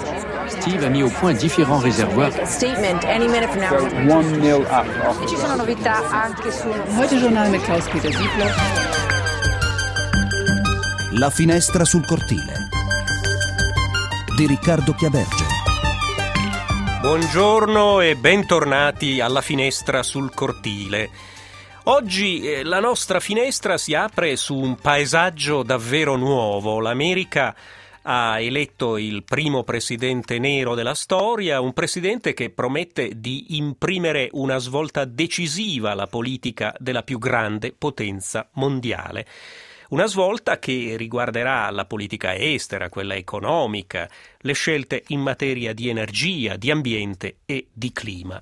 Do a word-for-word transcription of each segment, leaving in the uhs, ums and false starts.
Steve a mis au point différents réservoirs. Statement any minute from now. one nil up. E ci sono novità anche sul Heute Journal mit Klaus-Peter Siebler. La finestra sul cortile di Riccardo Chiaberge. Buongiorno e bentornati alla finestra sul cortile. Oggi eh, la nostra finestra si apre su un paesaggio davvero nuovo. L'America ha eletto il primo presidente nero della storia, un presidente che promette di imprimere una svolta decisiva alla politica della più grande potenza mondiale. Una svolta che riguarderà la politica estera, quella economica, le scelte in materia di energia, di ambiente e di clima.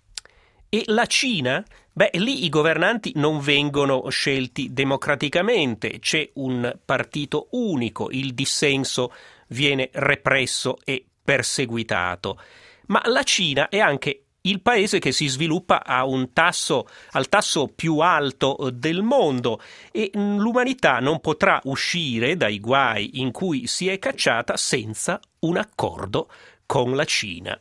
E la Cina? Beh, lì i governanti non vengono scelti democraticamente, c'è un partito unico, il dissenso viene represso e perseguitato. Ma la Cina è anche il paese che si sviluppa a un tasso, al tasso più alto del mondo e l'umanità non potrà uscire dai guai in cui si è cacciata senza un accordo con la Cina.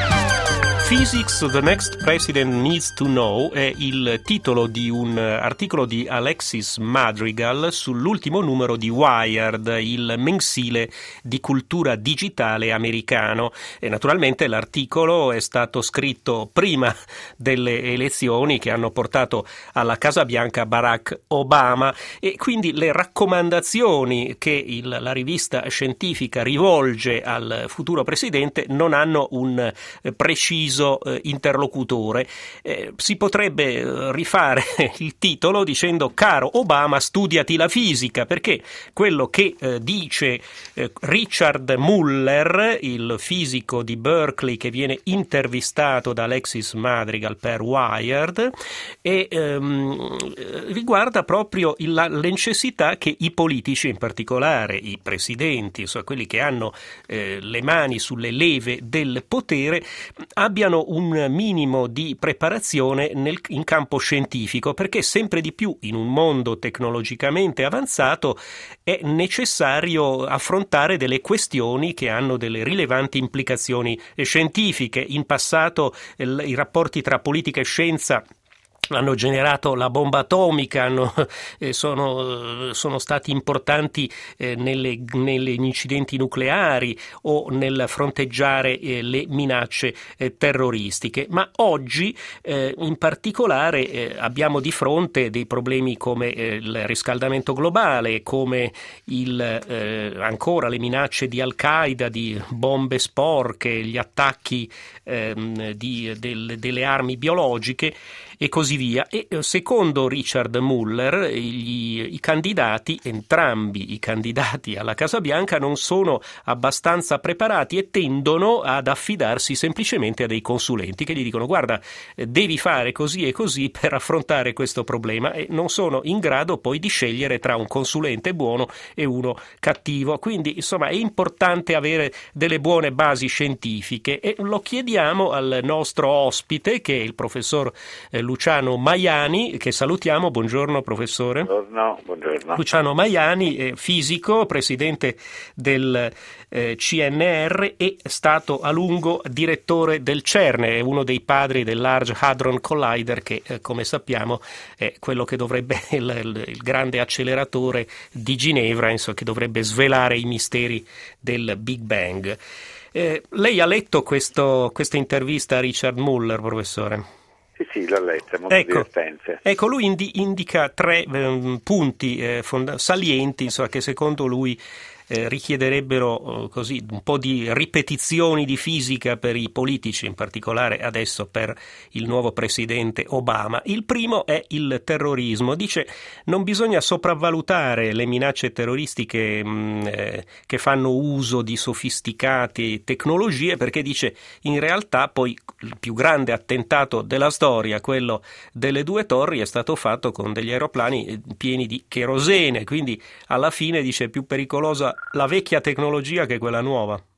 Physics, the next president needs to know è il titolo di un articolo di Alexis Madrigal sull'ultimo numero di Wired, il mensile di cultura digitale americano. E naturalmente l'articolo è stato scritto prima delle elezioni che hanno portato alla Casa Bianca Barack Obama e quindi le raccomandazioni che il, la rivista scientifica rivolge al futuro presidente non hanno un eh, preciso interlocutore. Eh, si potrebbe rifare il titolo dicendo: caro Obama, studiati la fisica, perché quello che eh, dice eh, Richard Muller, il fisico di Berkeley che viene intervistato da Alexis Madrigal per Wired, e ehm, riguarda proprio il, la necessità che i politici, in particolare i presidenti, insomma quelli che hanno eh, le mani sulle leve del potere, abbiano un minimo di preparazione nel, in campo scientifico, perché sempre di più in un mondo tecnologicamente avanzato è necessario affrontare delle questioni che hanno delle rilevanti implicazioni scientifiche. In passato il, i rapporti tra politica e scienza hanno generato la bomba atomica, hanno, eh, sono, sono stati importanti eh, nelle, nelle incidenti nucleari o nel fronteggiare eh, le minacce eh, terroristiche. Ma oggi eh, in particolare eh, abbiamo di fronte dei problemi come eh, il riscaldamento globale, come il, eh, ancora le minacce di Al-Qaeda, di bombe sporche, gli attacchi eh, di, del, delle armi biologiche e così via. E secondo Richard Muller gli, i candidati, entrambi i candidati alla Casa Bianca non sono abbastanza preparati e tendono ad affidarsi semplicemente a dei consulenti che gli dicono: guarda, devi fare così e così per affrontare questo problema, e non sono in grado poi di scegliere tra un consulente buono e uno cattivo. Quindi insomma è importante avere delle buone basi scientifiche e lo chiediamo al nostro ospite, che è il professor eh, Luciano Maiani, che salutiamo. Buongiorno professore. Buongiorno, buongiorno. Luciano Maiani è fisico, presidente del eh, C N R e è stato a lungo direttore del CERN, è uno dei padri del Large Hadron Collider che eh, come sappiamo è quello che dovrebbe il, il, il grande acceleratore di Ginevra, insomma, che dovrebbe svelare i misteri del Big Bang. Eh, lei ha letto questo, questa intervista a Richard Muller, professore? Sì, sì, l'ho letta, molto ecco, divertente. Ecco, lui indi, indica tre eh, punti eh, fonda- salienti, insomma, che secondo lui eh, richiederebbero eh, così un po' di ripetizioni di fisica per i politici, in particolare adesso per il nuovo presidente Obama. Il primo è il terrorismo. Dice: non bisogna sopravvalutare le minacce terroristiche mh, eh, che fanno uso di sofisticate tecnologie, perché dice in realtà poi il più grande attentato della storia, quello delle due torri, è stato fatto con degli aeroplani pieni di cherosene, quindi alla fine dice è più pericolosa la vecchia tecnologia che quella nuova.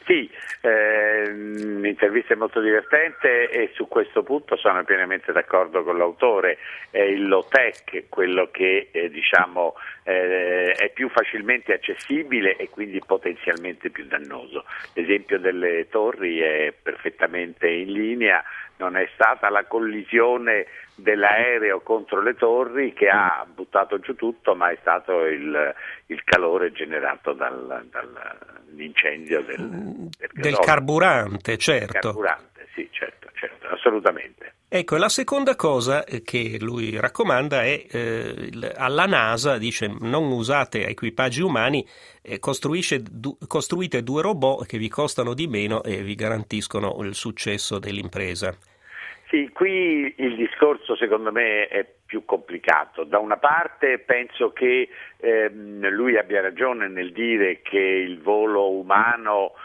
Sì, eh, l'intervista è molto divertente e su questo punto sono pienamente d'accordo con l'autore. È il low-tech quello che eh, diciamo eh, è più facilmente accessibile e quindi potenzialmente più dannoso. L'esempio delle torri è perfettamente in linea, non è stata la collisione dell'aereo contro le torri che ha buttato giù tutto, ma è stato il, il calore generato dal, dall'incendio del, del, del carburante, certo. Carburante, sì, certo, certo, assolutamente. Ecco, la seconda cosa che lui raccomanda è eh, il, alla NASA, dice non usate equipaggi umani, eh, costruisce, du, costruite due robot che vi costano di meno e vi garantiscono il successo dell'impresa. Sì, qui il discorso secondo me è più complicato. Da una parte penso che ehm, lui abbia ragione nel dire che il volo umano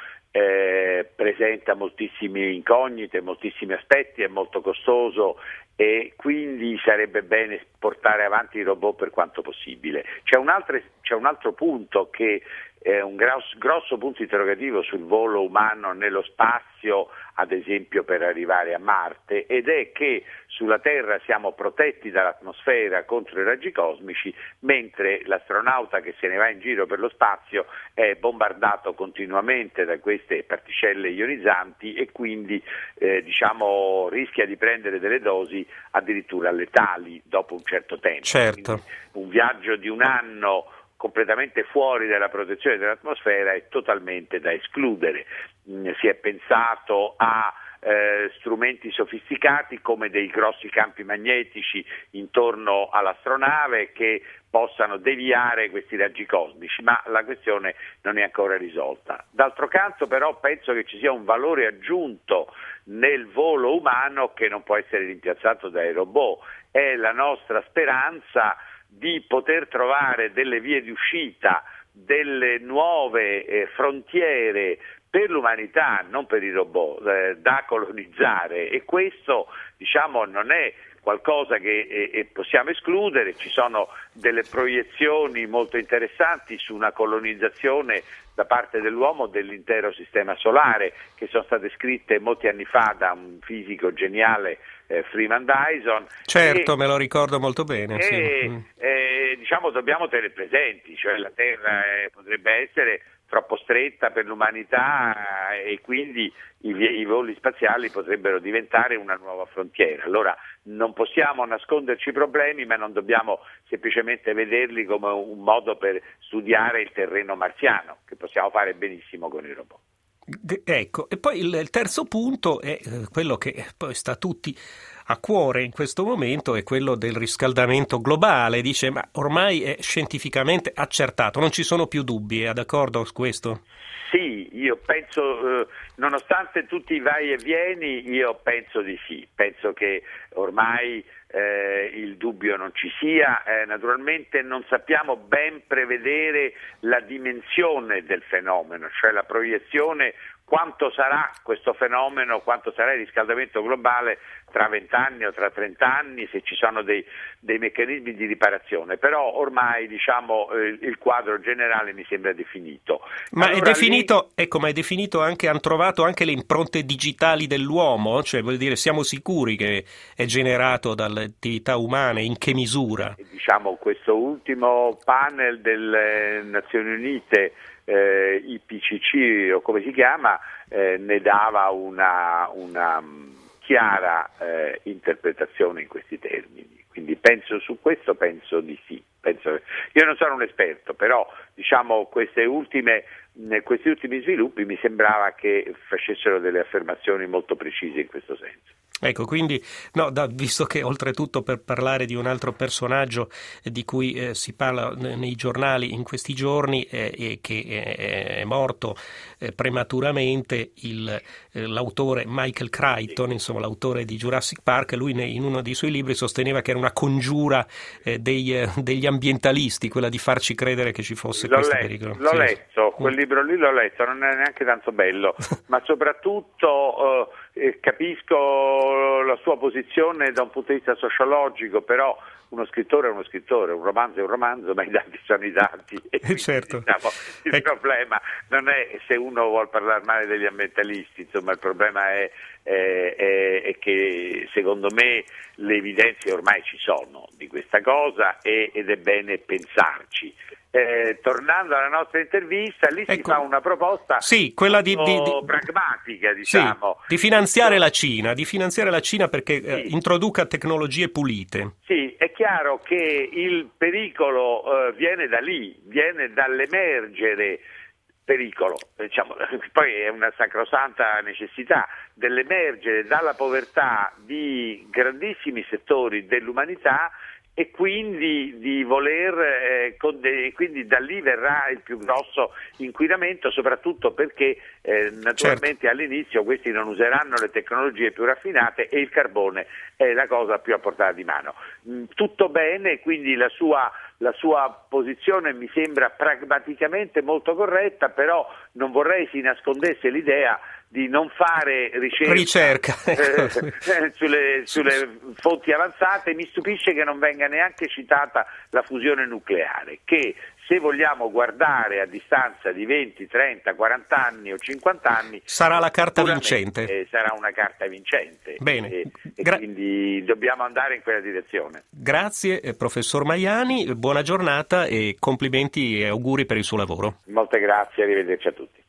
eh, presenta moltissime incognite, moltissimi aspetti, è molto costoso e quindi sarebbe bene portare avanti i robot per quanto possibile. C'è un altro, c'è un altro punto che è un grosso, grosso punto interrogativo sul volo umano nello spazio, ad esempio per arrivare a Marte, ed è che sulla Terra siamo protetti dall'atmosfera contro i raggi cosmici, mentre l'astronauta che se ne va in giro per lo spazio è bombardato continuamente da queste particelle ionizzanti e quindi eh, diciamo rischia di prendere delle dosi addirittura letali dopo un certo tempo. Certo. Quindi un viaggio di un anno completamente fuori dalla protezione dell'atmosfera è totalmente da escludere. Si è pensato a eh, strumenti sofisticati come dei grossi campi magnetici intorno all'astronave che possano deviare questi raggi cosmici, ma la questione non è ancora risolta. D'altro canto però penso che ci sia un valore aggiunto nel volo umano che non può essere rimpiazzato dai robot. È la nostra speranza di poter trovare delle vie di uscita, delle nuove eh, frontiere per l'umanità, non per i robot, eh, da colonizzare, e questo diciamo non è qualcosa che eh, possiamo escludere. Ci sono delle proiezioni molto interessanti su una colonizzazione da parte dell'uomo dell'intero sistema solare, che sono state scritte molti anni fa da un fisico geniale, eh, Freeman Dyson. Certo, e, me lo ricordo molto bene. E, sì. eh, diciamo dobbiamo tenere presenti, cioè la Terra eh, potrebbe essere troppo stretta per l'umanità e quindi i, i voli spaziali potrebbero diventare una nuova frontiera. Allora non possiamo nasconderci i problemi, ma non dobbiamo semplicemente vederli come un modo per studiare il terreno marziano, che possiamo fare benissimo con i robot. Ecco, e poi il, il terzo punto è eh, quello che poi sta a tutti a cuore in questo momento, è quello del riscaldamento globale. Dice, ma ormai è scientificamente accertato, non ci sono più dubbi, è d'accordo su questo? Sì, io penso, eh, nonostante tutti i vai e vieni, io penso di sì, penso che ormai eh, il dubbio non ci sia. Eh, naturalmente non sappiamo ben prevedere la dimensione del fenomeno, cioè la proiezione, quanto sarà questo fenomeno, quanto sarà il riscaldamento globale tra vent'anni o tra trent'anni, se ci sono dei, dei meccanismi di riparazione, però ormai diciamo eh, il quadro generale mi sembra definito. Ma allora, è definito, lì... ecco, ma è definito anche, hanno trovato anche le impronte digitali dell'uomo, cioè vuol dire siamo sicuri che è generato dalle attività umane, in che misura? Diciamo questo ultimo panel delle Nazioni Unite, eh, I P C C o come si chiama, eh, ne dava una, una chiara eh, interpretazione in questi termini, quindi penso su questo penso di sì. Penso, io non sono un esperto, però diciamo queste ultime, questi ultimi sviluppi mi sembrava che facessero delle affermazioni molto precise in questo senso. Ecco, quindi, no, da, visto che oltretutto per parlare di un altro personaggio eh, di cui eh, si parla nei giornali in questi giorni eh, e che è, è morto eh, prematuramente, il, eh, l'autore Michael Crichton, insomma l'autore di Jurassic Park, lui ne, in uno dei suoi libri sosteneva che era una congiura eh, dei, eh, degli ambientalisti, quella di farci credere che ci fosse l'ho questo letto, pericolo. L'ho sì. letto, quel libro lì l'ho letto, non è neanche tanto bello, ma soprattutto eh, capisco la sua posizione da un punto di vista sociologico, però uno scrittore è uno scrittore, un romanzo è un romanzo, ma i dati sono i dati. E quindi, certo. diciamo, il ecco. problema non è se uno vuol parlare male degli ambientalisti, insomma il problema è, è, è, è che secondo me le evidenze ormai ci sono di questa cosa e, ed è bene pensarci. Eh, tornando alla nostra intervista, lì ecco, si fa una proposta sì, quella di, di, di, pragmatica, diciamo. Sì, di finanziare la Cina, di finanziare la Cina perché sì. eh, introduca tecnologie pulite. Sì, è chiaro che il pericolo eh, viene da lì, viene dall'emergere pericolo, diciamo, poi è una sacrosanta necessità dell'emergere dalla povertà di grandissimi settori dell'umanità e quindi di voler, eh, con de- quindi da lì verrà il più grosso inquinamento, soprattutto perché eh, naturalmente certo. all'inizio questi non useranno le tecnologie più raffinate e il carbone è la cosa più a portata di mano. Mm, tutto bene, quindi la sua, la sua posizione mi sembra pragmaticamente molto corretta, però non vorrei si nascondesse l'idea di non fare ricerca, ricerca. Eh, sulle, sulle fonti avanzate. Mi stupisce che non venga neanche citata la fusione nucleare, che se vogliamo guardare a distanza di venti, trenta, quaranta anni o cinquanta anni sarà la carta vincente. Eh, sarà una carta vincente. Bene. E, Gra- e quindi dobbiamo andare in quella direzione. Grazie eh, professor Maiani, buona giornata e complimenti e auguri per il suo lavoro. Molte grazie, arrivederci a tutti.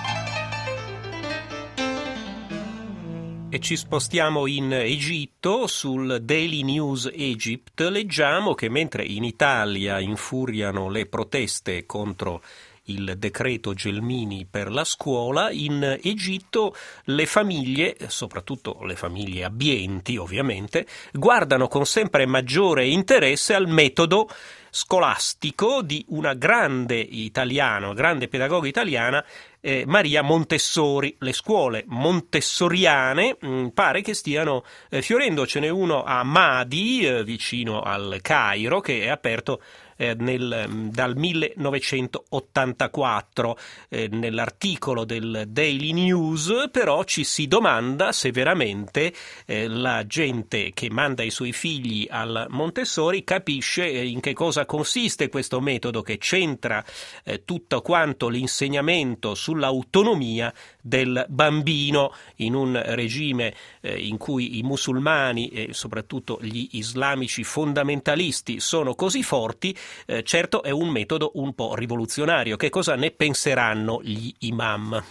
E ci spostiamo in Egitto. Sul Daily News Egypt leggiamo che mentre in Italia infuriano le proteste contro il decreto Gelmini per la scuola, in Egitto le famiglie, soprattutto le famiglie abbienti ovviamente, guardano con sempre maggiore interesse al metodo scolastico di una grande italiana, grande pedagoga italiana, eh, Maria Montessori. Le scuole montessoriane mh, pare che stiano eh, fiorendo. Ce n'è uno a Madi, eh, vicino al Cairo, che è aperto eh, nel, dal millenovecentottantaquattro. Eh, nell'articolo del Daily News però ci si domanda se veramente eh, la gente che manda i suoi figli al Montessori capisce eh, in che cosa consiste questo metodo che centra eh, tutto quanto l'insegnamento sull'autonomia del bambino in un regime eh, in cui i musulmani e soprattutto gli islamici fondamentalisti sono così forti. Eh, certo è un metodo un po' rivoluzionario. Che cosa ne penseranno gli imam?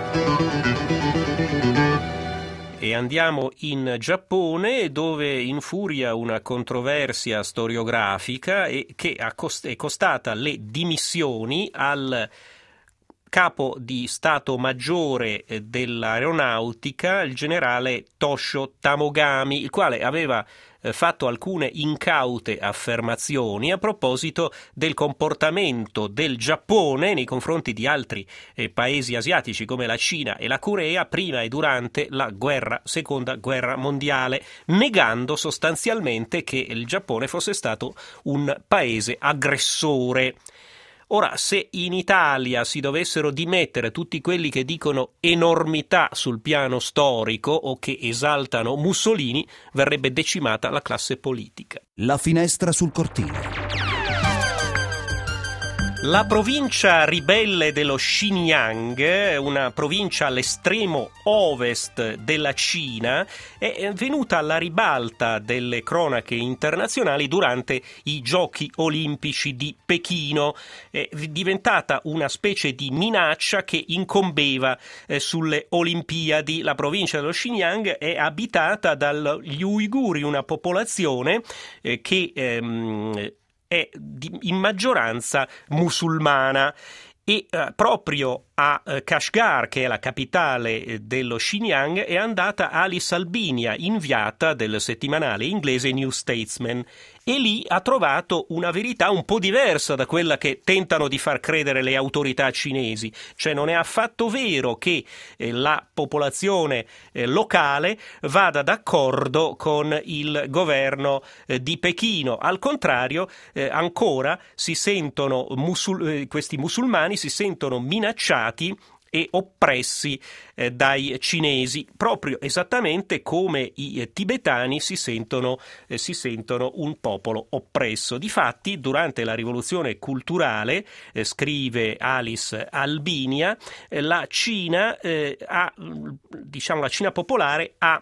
E andiamo in Giappone, dove infuria una controversia storiografica e che è costata le dimissioni al capo di Stato Maggiore dell'Aeronautica, il generale Toshio Tamogami, il quale aveva fatto alcune incaute affermazioni a proposito del comportamento del Giappone nei confronti di altri eh, paesi asiatici come la Cina e la Corea prima e durante la guerra, seconda guerra mondiale, negando sostanzialmente che il Giappone fosse stato un paese aggressore. Ora, se in Italia si dovessero dimettere tutti quelli che dicono enormità sul piano storico o che esaltano Mussolini, verrebbe decimata la classe politica. La finestra sul cortile. La provincia ribelle dello Xinjiang, una provincia all'estremo ovest della Cina, è venuta alla ribalta delle cronache internazionali durante i Giochi Olimpici di Pechino. È diventata una specie di minaccia che incombeva eh, sulle Olimpiadi. La provincia dello Xinjiang è abitata dagli uiguri, una popolazione eh, che ehm, è in maggioranza musulmana e eh, proprio a eh, Kashgar, che è la capitale eh, dello Xinjiang, è andata Alice Albinia, inviata del settimanale inglese New Statesman, e lì ha trovato una verità un po' diversa da quella che tentano di far credere le autorità cinesi. Cioè non è affatto vero che eh, la popolazione eh, locale vada d'accordo con il governo eh, di Pechino. Al contrario, eh, ancora si sentono musul- eh, questi musulmani si sentono minacciati e oppressi eh, dai cinesi, proprio esattamente come i eh, tibetani si sentono, eh, si sentono un popolo oppresso. Difatti, durante la rivoluzione culturale, eh, scrive Alice Albinia, eh, la Cina eh, ha, diciamo, la Cina popolare ha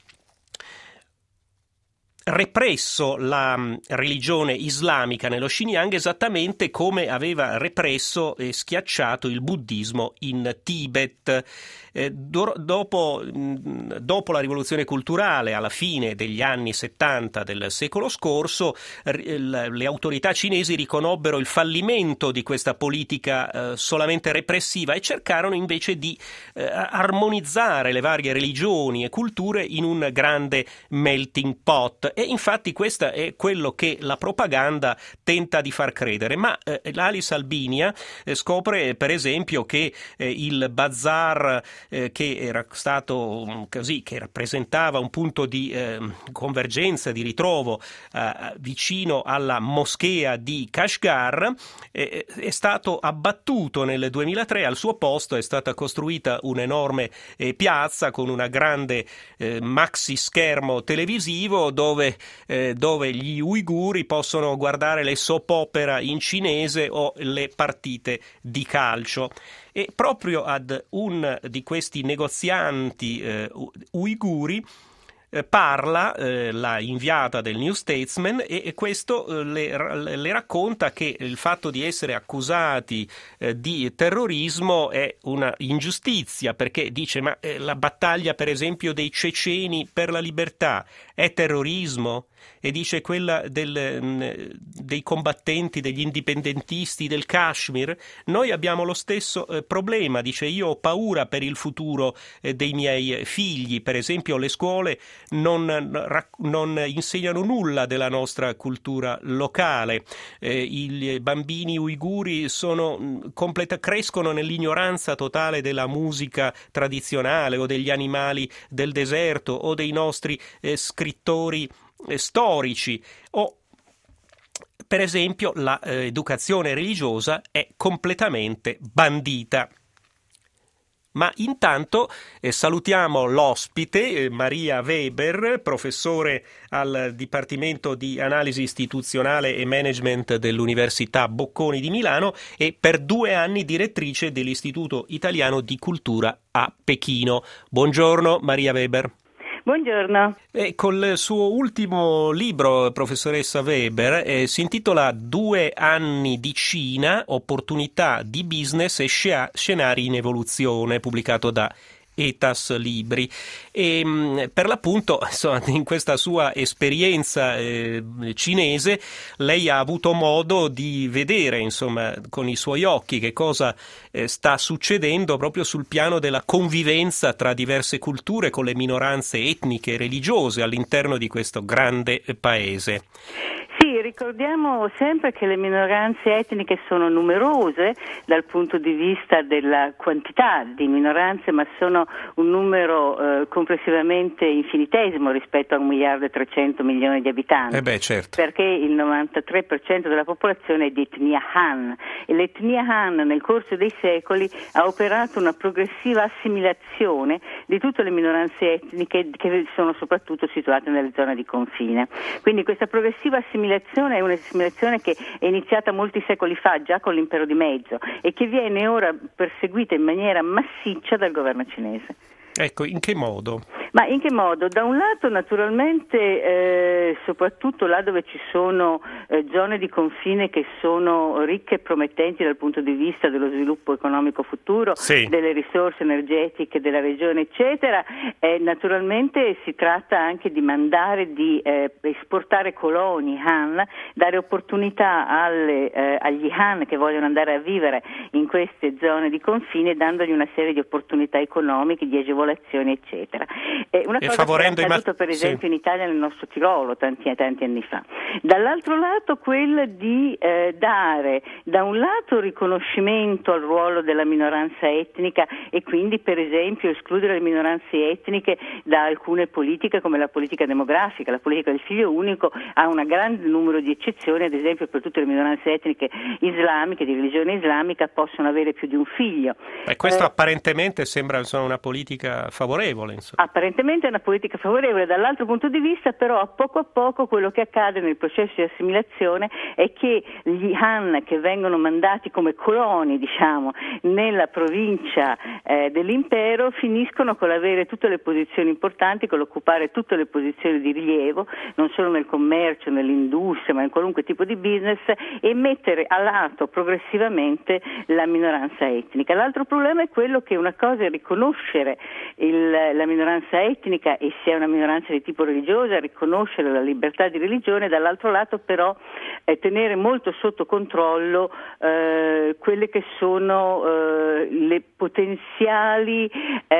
represso la religione islamica nello Xinjiang esattamente come aveva represso e schiacciato il buddismo in Tibet. Eh, do, dopo, mh, dopo la rivoluzione culturale, alla fine degli anni settanta del secolo scorso, r- le autorità cinesi riconobbero il fallimento di questa politica eh, solamente repressiva e cercarono invece di eh, armonizzare le varie religioni e culture in un grande melting pot. E infatti questo è quello che la propaganda tenta di far credere. Ma eh, l'Alice Albinia eh, scopre per esempio che eh, il bazar eh, che era stato um, così, che rappresentava un punto di eh, convergenza, di ritrovo eh, vicino alla moschea di Kashgar, eh, è stato abbattuto nel duemilatré. Al suo posto è stata costruita un'enorme eh, piazza con una grande eh, maxi schermo televisivo dove Eh, dove gli uiguri possono guardare le soap opera in cinese o le partite di calcio. E proprio ad un di questi negozianti eh, uiguri eh, parla eh, la inviata del New Statesman e, e questo eh, le, le racconta che il fatto di essere accusati eh, di terrorismo è una ingiustizia, perché dice ma eh, la battaglia per esempio dei ceceni per la libertà è terrorismo? E dice quella del, mh, dei combattenti, degli indipendentisti del Kashmir, noi abbiamo lo stesso eh, problema. Dice io ho paura per il futuro eh, dei miei figli, per esempio le scuole non, non insegnano nulla della nostra cultura locale, eh, i bambini uiguri sono mh, completa, crescono nell'ignoranza totale della musica tradizionale o degli animali del deserto o dei nostri eh, scrittori storici, o per esempio l'educazione religiosa è completamente bandita. Ma intanto eh, salutiamo l'ospite eh, Maria Weber, professore al Dipartimento di Analisi Istituzionale e Management dell'Università Bocconi di Milano e per due anni direttrice dell'Istituto Italiano di Cultura a Pechino. Buongiorno Maria Weber. Buongiorno. E col suo ultimo libro, professoressa Weber, eh, si intitola Due anni di Cina, opportunità di business e scenari in evoluzione, pubblicato da Etas Libri. E mh, per l'appunto, insomma, in questa sua esperienza eh, cinese, lei ha avuto modo di vedere, insomma, con i suoi occhi che cosa eh, sta succedendo proprio sul piano della convivenza tra diverse culture con le minoranze etniche e religiose all'interno di questo grande paese. Sì, ricordiamo sempre che le minoranze etniche sono numerose dal punto di vista della quantità di minoranze, ma sono un numero eh, complessivamente infinitesimo rispetto a un miliardo e trecento milioni di abitanti. Eh beh, certo. Perché il novantatré per cento della popolazione è di etnia Han e l'etnia Han nel corso dei secoli ha operato una progressiva assimilazione di tutte le minoranze etniche che sono soprattutto situate nelle zone di confine. Quindi questa progressiva assimilazione è un'assimilazione che è iniziata molti secoli fa, già con l'impero di mezzo, e che viene ora perseguita in maniera massiccia dal governo cinese. Ecco, in che modo? Ma in che modo? Da un lato naturalmente eh, soprattutto là dove ci sono eh, zone di confine che sono ricche e promettenti dal punto di vista dello sviluppo economico futuro, sì, delle risorse energetiche della regione eccetera, eh, naturalmente si tratta anche di mandare, di eh, esportare coloni Han, dare opportunità alle, eh, agli Han che vogliono andare a vivere in queste zone di confine, dandogli una serie di opportunità economiche, di agevolazioni eccetera. È una e cosa favorendo che è i accaduta ma- per esempio sì. in Italia nel nostro Tirolo tanti, tanti anni fa. Dall'altro lato quella di eh, dare da un lato riconoscimento al ruolo della minoranza etnica e quindi per esempio escludere le minoranze etniche da alcune politiche come la politica demografica. La politica del figlio unico ha un grande numero di eccezioni, ad esempio per tutte le minoranze etniche islamiche, di religione islamica, possono avere più di un figlio. E questo eh, apparentemente sembra insomma, una politica favorevole. Insomma. Apparentemente è una politica favorevole, dall'altro punto di vista però a poco a poco quello che accade nel processo di assimilazione è che gli Han che vengono mandati come coloni diciamo nella provincia eh, dell'impero finiscono con l'avere tutte le posizioni importanti, con l'occupare tutte le posizioni di rilievo, non solo nel commercio, nell'industria ma in qualunque tipo di business, e mettere a lato progressivamente la minoranza etnica. L'altro problema è quello che una cosa è riconoscere il, la minoranza etnica e se è una minoranza di tipo religiosa riconoscere la libertà di religione, dall'altro lato però eh, tenere molto sotto controllo eh, quelle che sono eh, le potenziali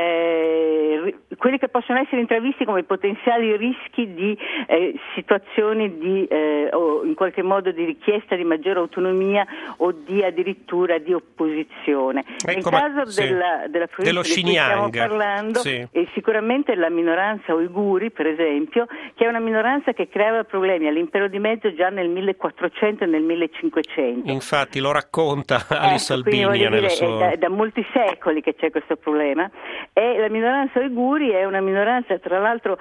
eh, quelli che possono essere intravisti come potenziali rischi di eh, situazioni di eh, o in qualche modo di richiesta di maggiore autonomia o di addirittura di opposizione. Ecco, Nel ma- caso sì. della, della provincia Dello di cui stiamo Xinjiang, parlando sì. è sicuramente la minoranza uiguri, per esempio, che è una minoranza che creava problemi all'impero di mezzo già nel millequattrocento e nel millecinquecento. Infatti lo racconta Alice Ecco, quindi Albinia voglio dire, nel suo... è da, da molti secoli che c'è questo problema e la minoranza uiguri è una minoranza tra l'altro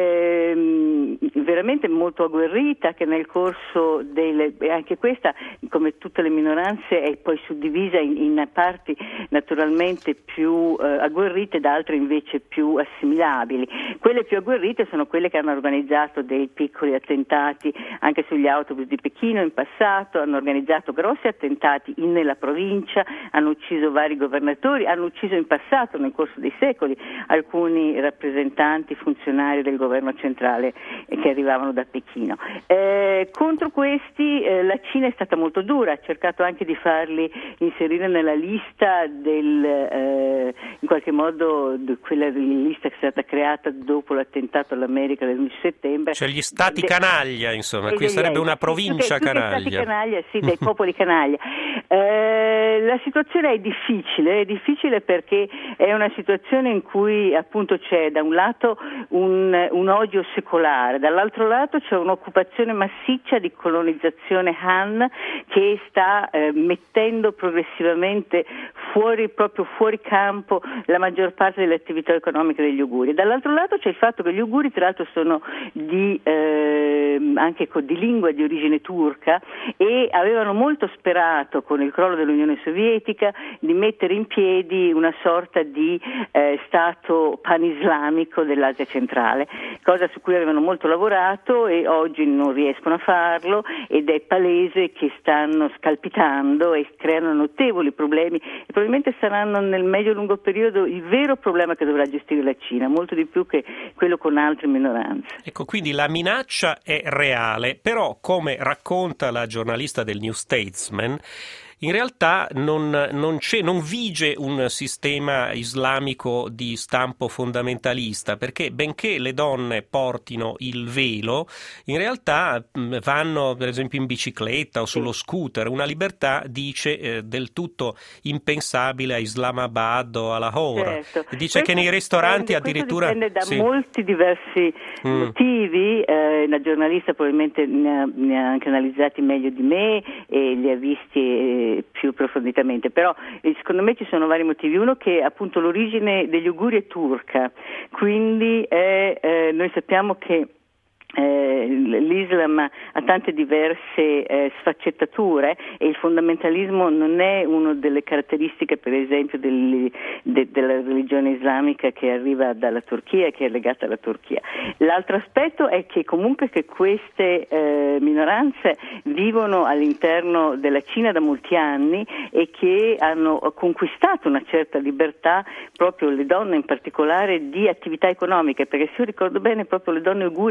ehm, veramente molto agguerrita, che nel corso delle, anche questa come tutte le minoranze è poi suddivisa in, in parti naturalmente più eh, agguerrite da altre invece più assimilabili. Quelle più agguerrite sono quelle che hanno organizzato dei piccoli attentati anche sugli autobus di Pechino in passato, hanno organizzato grossi attentati in, nella provincia, hanno ucciso vari governatori, hanno ucciso in passato nel corso dei secoli alcuni rappresentanti funzionari del governo centrale eh, che arrivavano da Pechino. Eh, contro questi eh, la Cina è stata molto dura, ha cercato anche di farli inserire nella lista del eh, in qualche modo de, quella lista che è stata creata dopo l'attentato all'America dell'undici settembre. Cioè gli stati de, canaglia, insomma, qui degli sarebbe enti, una provincia più che, canaglia. Più che stati canaglia, sì, dei popoli canaglia. Eh, la situazione è difficile, è difficile perché è una situazione in cui appunto c'è da un lato un, un odio secolare, dall'altro lato c'è un'occupazione massiccia di colonizzazione Han che sta eh, mettendo progressivamente fuori, proprio fuori campo la maggior parte delle attività economiche degli uiguri. Dall'altro lato c'è il fatto che gli uiguri tra l'altro sono di, eh, anche di lingua di origine turca e avevano molto sperato con il crollo dell'Unione Sovietica di mettere in piedi una sorta di eh, stato panislamico dell'Asia centrale, cosa su cui avevano molto lavorato e oggi non riescono a farlo ed è palese che stanno scalpitando e creano notevoli problemi e probabilmente saranno nel medio-lungo periodo il vero problema che dovrà gestire la Cina, molto di più che quello con altre minoranze. Ecco, quindi la minaccia è reale, però come racconta la giornalista del New Statesman, in realtà non, non, c'è, non vige un sistema islamico di stampo fondamentalista, perché benché le donne portino il velo, in realtà vanno per esempio in bicicletta o sullo scooter, una libertà dice eh, del tutto impensabile a Islamabad o a Lahore. Certo. Dice questo che nei ristoranti dipende, addirittura... Questo dipende da sì. molti diversi mm. motivi, eh, la giornalista probabilmente ne ha, ne ha anche analizzati meglio di me e li ha visti eh, più approfonditamente, però eh, secondo me ci sono vari motivi. Uno che appunto l'origine degli uiguri è turca, quindi è, eh, noi sappiamo che Eh, l'Islam ha tante diverse eh, sfaccettature e il fondamentalismo non è una delle caratteristiche per esempio del, de, della religione islamica che arriva dalla Turchia e che è legata alla Turchia. L'altro aspetto è che comunque che queste eh, minoranze vivono all'interno della Cina da molti anni e che hanno conquistato una certa libertà, proprio le donne in particolare, di attività economiche, perché se io ricordo bene proprio le donne uigure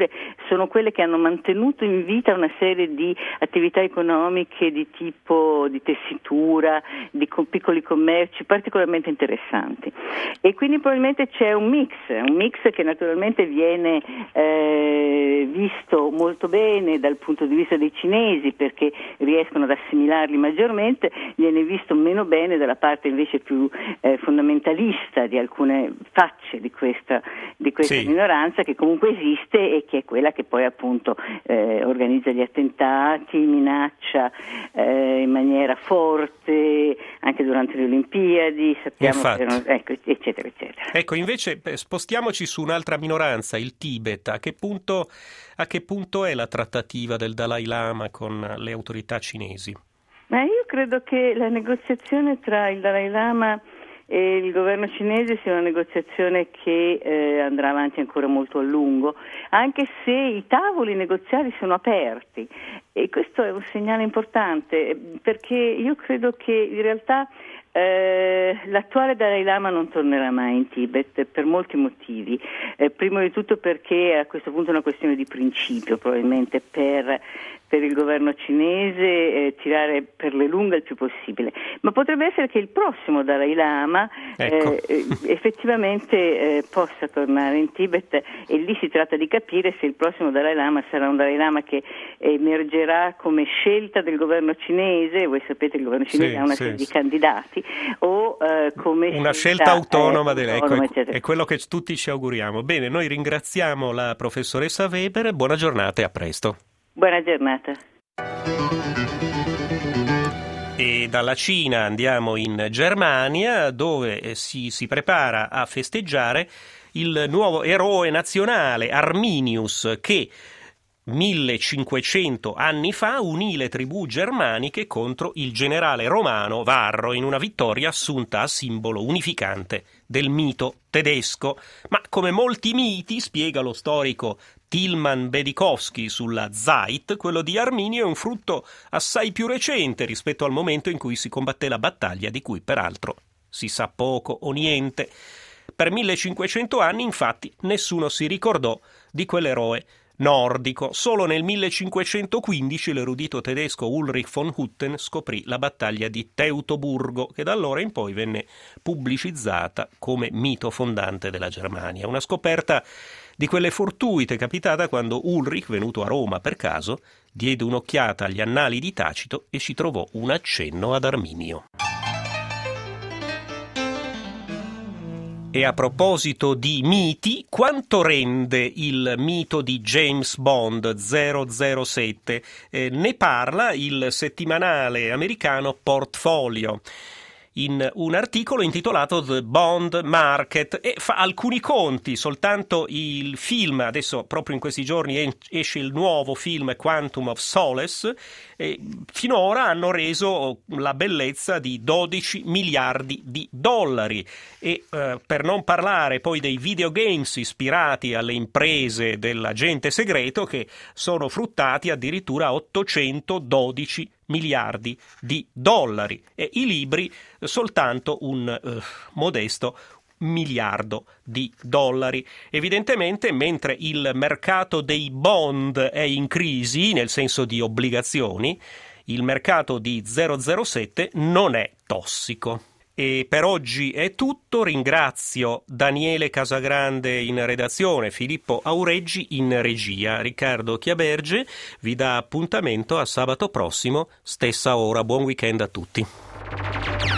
sono quelle che hanno mantenuto in vita una serie di attività economiche di tipo di tessitura, di co- piccoli commerci particolarmente interessanti. E quindi probabilmente c'è un mix, un mix che naturalmente viene eh, visto molto bene dal punto di vista dei cinesi, perché riescono ad assimilarli maggiormente, viene visto meno bene dalla parte invece più eh, fondamentalista di alcune facce di questa, di questa sì. minoranza, che comunque esiste e che è quella che poi appunto eh, organizza gli attentati, minaccia eh, in maniera forte anche durante le Olimpiadi, sappiamo che erano, ecco, eccetera eccetera. Ecco, invece spostiamoci su un'altra minoranza, il Tibet. A che punto, a che punto è la trattativa del Dalai Lama con le autorità cinesi? Ma io credo che la negoziazione tra il Dalai Lama e il governo cinese sia una negoziazione che eh, andrà avanti ancora molto a lungo, anche se i tavoli negoziali sono aperti, e questo è un segnale importante, perché io credo che in realtà Eh, l'attuale Dalai Lama non tornerà mai in Tibet per molti motivi, eh, primo di tutto perché a questo punto è una questione di principio, probabilmente per, per il governo cinese eh, tirare per le lunghe il più possibile, ma potrebbe essere che il prossimo Dalai Lama ecco. eh, effettivamente eh, possa tornare in Tibet, e lì si tratta di capire se il prossimo Dalai Lama sarà un Dalai Lama che emergerà come scelta del governo cinese. Voi sapete il governo cinese sì, ha una sì, serie sì. di candidati, o eh, come una scelta, scelta autonoma, eh, delle, autonoma ecco, è, è quello che tutti ci auguriamo. Bene, noi ringraziamo la professoressa Weber, buona giornata e a presto. Buona giornata. E dalla Cina andiamo in Germania, dove si, si prepara a festeggiare il nuovo eroe nazionale Arminius, che millecinquecento anni fa unì le tribù germaniche contro il generale romano Varro in una vittoria assunta a simbolo unificante del mito tedesco. Ma come molti miti, spiega lo storico Tilman Bedikowski sulla Zeit, quello di Arminio è un frutto assai più recente rispetto al momento in cui si combatté la battaglia, di cui peraltro si sa poco o niente. Per millecinquecento anni, infatti, nessuno si ricordò di quell'eroe nordico. Solo nel millecinquecentoquindici l'erudito tedesco Ulrich von Hutten scoprì la battaglia di Teutoburgo, che da allora in poi venne pubblicizzata come mito fondante della Germania. Una scoperta di quelle fortuite capitata quando Ulrich, venuto a Roma per caso, diede un'occhiata agli annali di Tacito e ci trovò un accenno ad Arminio. E a proposito di miti, quanto rende il mito di James Bond zero zero sette? Eh, ne parla il settimanale americano Portfolio in un articolo intitolato The Bond Market, e fa alcuni conti. Soltanto il film, adesso proprio in questi giorni esce il nuovo film Quantum of Solace, e finora hanno reso la bellezza di dodici miliardi di dollari, e eh, per non parlare poi dei videogames ispirati alle imprese dell'agente segreto, che sono fruttati addirittura a ottocentododici miliardi di dollari, e i libri soltanto un eh, modesto miliardo di dollari. Evidentemente, mentre il mercato dei bond è in crisi, nel senso di obbligazioni, il mercato di zero zero sette non è tossico. E per oggi è tutto. Ringrazio Daniele Casagrande in redazione, Filippo Aureggi in regia. Riccardo Chiaberge vi dà appuntamento a sabato prossimo, stessa ora. Buon weekend a tutti.